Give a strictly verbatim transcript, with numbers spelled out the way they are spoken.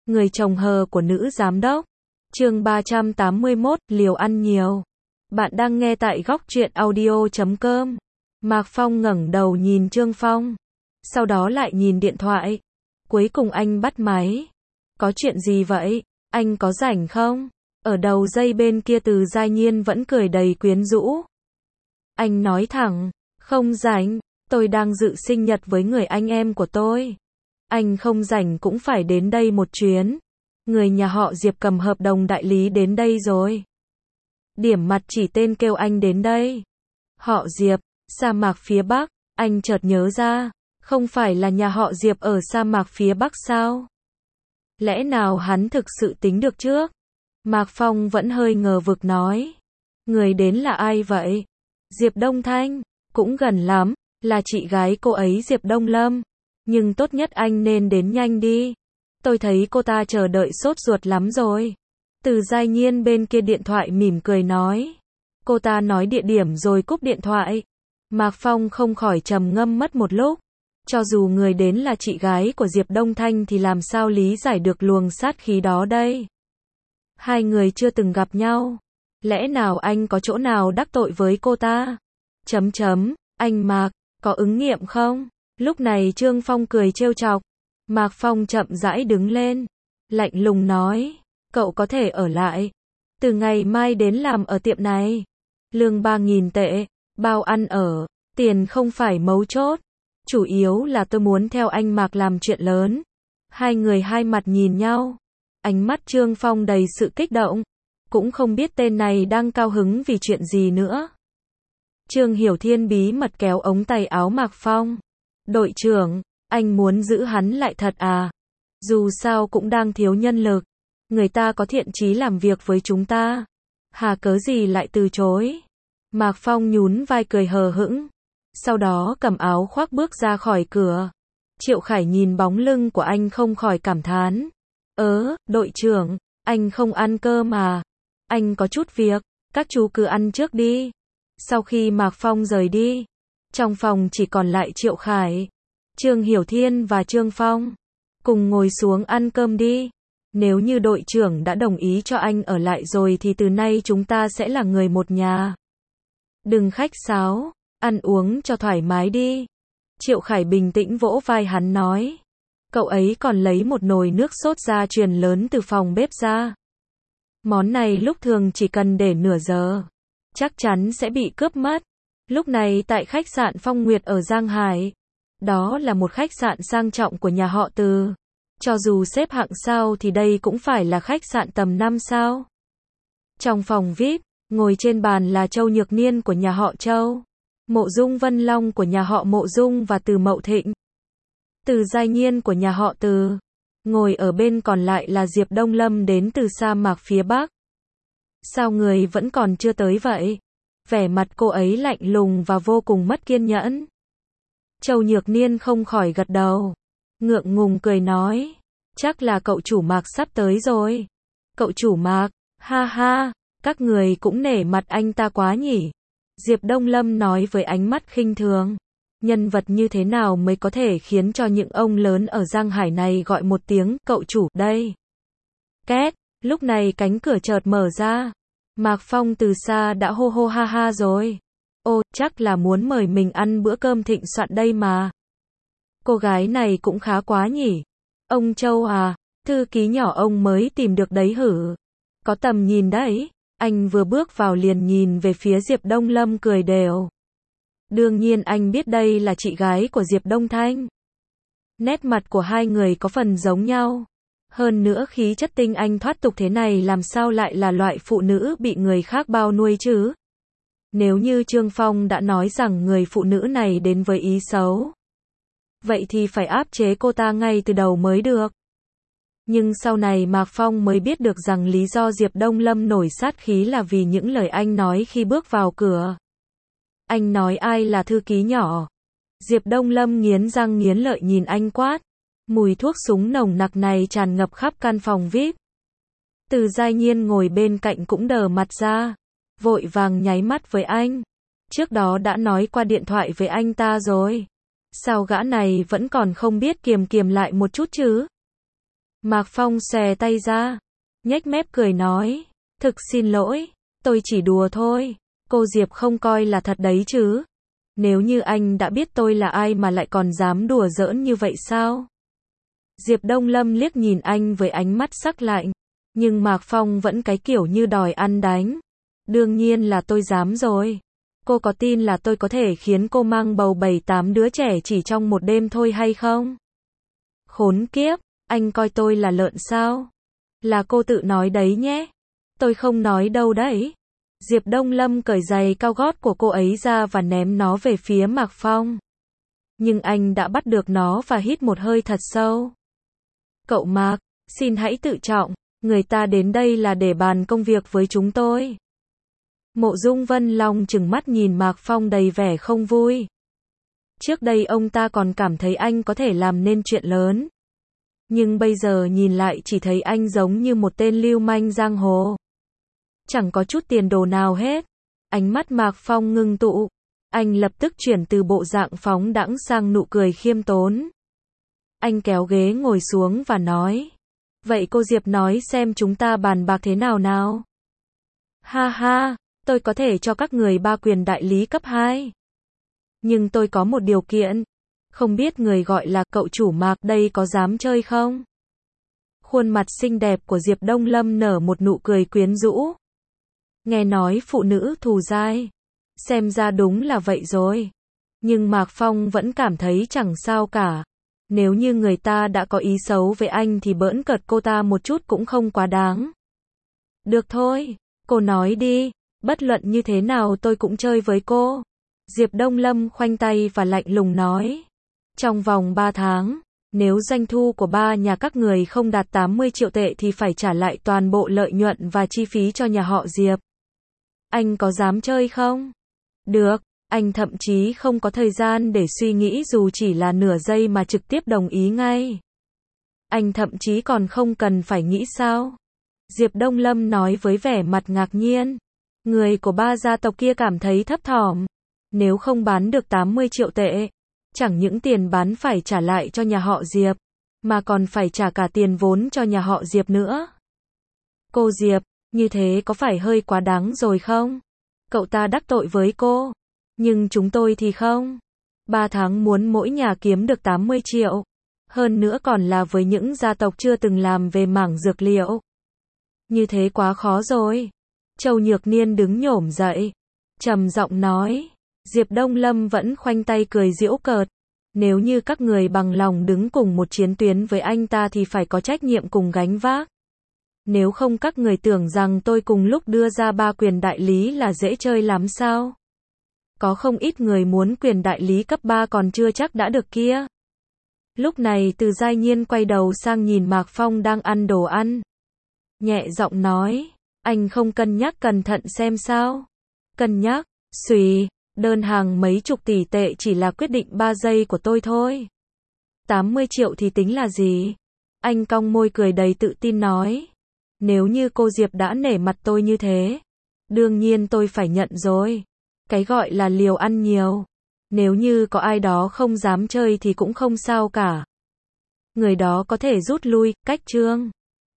Người chồng hờ của nữ giám đốc. Chương ba trăm tám mươi mốt, liều ăn nhiều. Bạn đang nghe tại góc truyện audio chấm com. Mạc Phong ngẩng đầu nhìn Trương Phong, sau đó lại nhìn điện thoại. Cuối cùng anh bắt máy. Có chuyện gì vậy? Anh có rảnh không? Ở đầu dây bên kia Từ Giai Nhiên vẫn cười đầy quyến rũ. Anh nói thẳng, không rảnh, tôi đang dự sinh nhật với người anh em của tôi. Anh không rảnh cũng phải đến đây một chuyến. Người nhà họ Diệp cầm hợp đồng đại lý đến đây rồi. Điểm mặt chỉ tên kêu anh đến đây. Họ Diệp, sa mạc phía Bắc, anh chợt nhớ ra, không phải là nhà họ Diệp ở sa mạc phía Bắc sao? Lẽ nào hắn thực sự tính được trước? Mạc Phong vẫn hơi ngờ vực nói. Người đến là ai vậy? Diệp Đông Thanh, cũng gần lắm, là chị gái cô ấy Diệp Đông Lâm. Nhưng tốt nhất anh nên đến nhanh đi. Tôi thấy cô ta chờ đợi sốt ruột lắm rồi. Từ Giai Nhiên bên kia điện thoại mỉm cười nói. Cô ta nói địa điểm rồi cúp điện thoại. Mạc Phong không khỏi trầm ngâm mất một lúc. Cho dù người đến là chị gái của Diệp Đông Thanh thì làm sao lý giải được luồng sát khí đó đây? Hai người chưa từng gặp nhau. Lẽ nào anh có chỗ nào đắc tội với cô ta? Chấm chấm, anh Mạc, có ứng nghiệm không? Lúc này Trương Phong cười trêu chọc. Mạc Phong chậm rãi đứng lên, lạnh lùng nói, cậu có thể ở lại. Từ ngày mai đến làm ở tiệm này. Lương ba nghìn tệ, bao ăn ở, tiền không phải mấu chốt. Chủ yếu là tôi muốn theo anh Mạc làm chuyện lớn. Hai người hai mặt nhìn nhau. Ánh mắt Trương Phong đầy sự kích động. Cũng không biết tên này đang cao hứng vì chuyện gì nữa. Trương Hiểu Thiên bí mật kéo ống tay áo Mạc Phong. Đội trưởng, anh muốn giữ hắn lại thật à? Dù sao cũng đang thiếu nhân lực. Người ta có thiện chí làm việc với chúng ta. Hà cớ gì lại từ chối? Mạc Phong nhún vai cười hờ hững. Sau đó cầm áo khoác bước ra khỏi cửa. Triệu Khải nhìn bóng lưng của anh không khỏi cảm thán. Ớ, đội trưởng, anh không ăn cơm à? Anh có chút việc, các chú cứ ăn trước đi. Sau khi Mạc Phong rời đi, trong phòng chỉ còn lại Triệu Khải, Trương Hiểu Thiên và Trương Phong. Cùng ngồi xuống ăn cơm đi. Nếu như đội trưởng đã đồng ý cho anh ở lại rồi thì từ nay chúng ta sẽ là người một nhà. Đừng khách sáo, ăn uống cho thoải mái đi. Triệu Khải bình tĩnh vỗ vai hắn nói. Cậu ấy còn lấy một nồi nước sốt gia truyền lớn từ phòng bếp ra. Món này lúc thường chỉ cần để nửa giờ, chắc chắn sẽ bị cướp mất. Lúc này tại khách sạn Phong Nguyệt ở Giang Hải. Đó là một khách sạn sang trọng của nhà họ Từ. Cho dù xếp hạng sao thì đây cũng phải là khách sạn tầm năm sao. Trong phòng vi ai pi, ngồi trên bàn là Châu Nhược Niên của nhà họ Châu, Mộ Dung Vân Long của nhà họ Mộ Dung và Từ Mậu Thịnh, Từ Giai Nhiên của nhà họ Từ. Ngồi ở bên còn lại là Diệp Đông Lâm đến từ sa mạc phía Bắc. Sao người vẫn còn chưa tới vậy? Vẻ mặt cô ấy lạnh lùng và vô cùng mất kiên nhẫn. Châu Nhược Niên không khỏi gật đầu. Ngượng ngùng cười nói. Chắc là cậu chủ Mạc sắp tới rồi. Cậu chủ Mạc, ha ha, các người cũng nể mặt anh ta quá nhỉ. Diệp Đông Lâm nói với ánh mắt khinh thường. Nhân vật như thế nào mới có thể khiến cho những ông lớn ở Giang Hải này gọi một tiếng cậu chủ đây? Két, lúc này cánh cửa chợt mở ra. Mạc Phong từ xa đã hô hô ha ha rồi. Ô, chắc là muốn mời mình ăn bữa cơm thịnh soạn đây mà. Cô gái này cũng khá quá nhỉ. Ông Châu à, thư ký nhỏ ông mới tìm được đấy hử? Có tầm nhìn đấy. Anh vừa bước vào liền nhìn về phía Diệp Đông Lâm cười đều. Đương nhiên anh biết đây là chị gái của Diệp Đông Thanh. Nét mặt của hai người có phần giống nhau. Hơn nữa khí chất tinh anh thoát tục thế này làm sao lại là loại phụ nữ bị người khác bao nuôi chứ? Nếu như Trương Phong đã nói rằng người phụ nữ này đến với ý xấu, vậy thì phải áp chế cô ta ngay từ đầu mới được. Nhưng sau này Mạc Phong mới biết được rằng lý do Diệp Đông Lâm nổi sát khí là vì những lời anh nói khi bước vào cửa. Anh nói ai là thư ký nhỏ? Diệp Đông Lâm nghiến răng nghiến lợi nhìn anh quát. Mùi thuốc súng nồng nặc này tràn ngập khắp căn phòng vi ai pi. Từ Giai Nhiên ngồi bên cạnh cũng đờ mặt ra, vội vàng nháy mắt với anh. Trước đó đã nói qua điện thoại với anh ta rồi. Sao gã này vẫn còn không biết kiềm kiềm lại một chút chứ? Mạc Phong xòe tay ra, nhếch mép cười nói, thực xin lỗi, tôi chỉ đùa thôi, cô Diệp không coi là thật đấy chứ. Nếu như anh đã biết tôi là ai mà lại còn dám đùa giỡn như vậy sao? Diệp Đông Lâm liếc nhìn anh với ánh mắt sắc lạnh, nhưng Mạc Phong vẫn cái kiểu như đòi ăn đánh. Đương nhiên là tôi dám rồi. Cô có tin là tôi có thể khiến cô mang bầu bảy tám đứa trẻ chỉ trong một đêm thôi hay không? Khốn kiếp, anh coi tôi là lợn sao? Là cô tự nói đấy nhé. Tôi không nói đâu đấy. Diệp Đông Lâm cởi giày cao gót của cô ấy ra và ném nó về phía Mạc Phong. Nhưng anh đã bắt được nó và hít một hơi thật sâu. Cậu Mạc, xin hãy tự trọng, người ta đến đây là để bàn công việc với chúng tôi. Mộ Dung Vân Long trừng mắt nhìn Mạc Phong đầy vẻ không vui. Trước đây ông ta còn cảm thấy anh có thể làm nên chuyện lớn. Nhưng bây giờ nhìn lại chỉ thấy anh giống như một tên lưu manh giang hồ. Chẳng có chút tiền đồ nào hết. Ánh mắt Mạc Phong ngưng tụ. Anh lập tức chuyển từ bộ dạng phóng đãng sang nụ cười khiêm tốn. Anh kéo ghế ngồi xuống và nói. Vậy cô Diệp nói xem chúng ta bàn bạc thế nào nào? Ha ha, tôi có thể cho các người ba quyền đại lý cấp hai. Nhưng tôi có một điều kiện. Không biết người gọi là cậu chủ Mạc đây có dám chơi không? Khuôn mặt xinh đẹp của Diệp Đông Lâm nở một nụ cười quyến rũ. Nghe nói phụ nữ thù dai. Xem ra đúng là vậy rồi. Nhưng Mạc Phong vẫn cảm thấy chẳng sao cả. Nếu như người ta đã có ý xấu với anh thì bỡn cợt cô ta một chút cũng không quá đáng. Được thôi, cô nói đi, bất luận như thế nào tôi cũng chơi với cô. Diệp Đông Lâm khoanh tay và lạnh lùng nói. Trong vòng ba tháng, nếu doanh thu của ba nhà các người không đạt tám mươi triệu tệ thì phải trả lại toàn bộ lợi nhuận và chi phí cho nhà họ Diệp. Anh có dám chơi không? Được, anh thậm chí không có thời gian để suy nghĩ dù chỉ là nửa giây mà trực tiếp đồng ý ngay. Anh thậm chí còn không cần phải nghĩ sao? Diệp Đông Lâm nói với vẻ mặt ngạc nhiên. Người của ba gia tộc kia cảm thấy thấp thỏm. Nếu không bán được tám mươi triệu tệ, chẳng những tiền bán phải trả lại cho nhà họ Diệp, mà còn phải trả cả tiền vốn cho nhà họ Diệp nữa. Cô Diệp, như thế có phải hơi quá đáng rồi không? Cậu ta đắc tội với cô, nhưng chúng tôi thì không. Ba tháng muốn mỗi nhà kiếm được tám mươi triệu. Hơn nữa còn là với những gia tộc chưa từng làm về mảng dược liệu. Như thế quá khó rồi. Châu Nhược Niên đứng nhổm dậy, trầm giọng nói. Diệp Đông Lâm vẫn khoanh tay cười giễu cợt. Nếu như các người bằng lòng đứng cùng một chiến tuyến với anh ta thì phải có trách nhiệm cùng gánh vác. Nếu không các người tưởng rằng tôi cùng lúc đưa ra ba quyền đại lý là dễ chơi lắm sao? Có không ít người muốn quyền đại lý cấp ba còn chưa chắc đã được kia. Lúc này Từ Giai Nhiên quay đầu sang nhìn Mạc Phong đang ăn đồ ăn. Nhẹ giọng nói, anh không cân nhắc cẩn thận xem sao? Cân nhắc, xùy, đơn hàng mấy chục tỷ tệ chỉ là quyết định ba giây của tôi thôi. tám mươi triệu thì tính là gì? Anh cong môi cười đầy tự tin nói. Nếu như cô Diệp đã nể mặt tôi như thế, đương nhiên tôi phải nhận rồi. Cái gọi là liều ăn nhiều. Nếu như có ai đó không dám chơi thì cũng không sao cả. Người đó có thể rút lui, cách chương.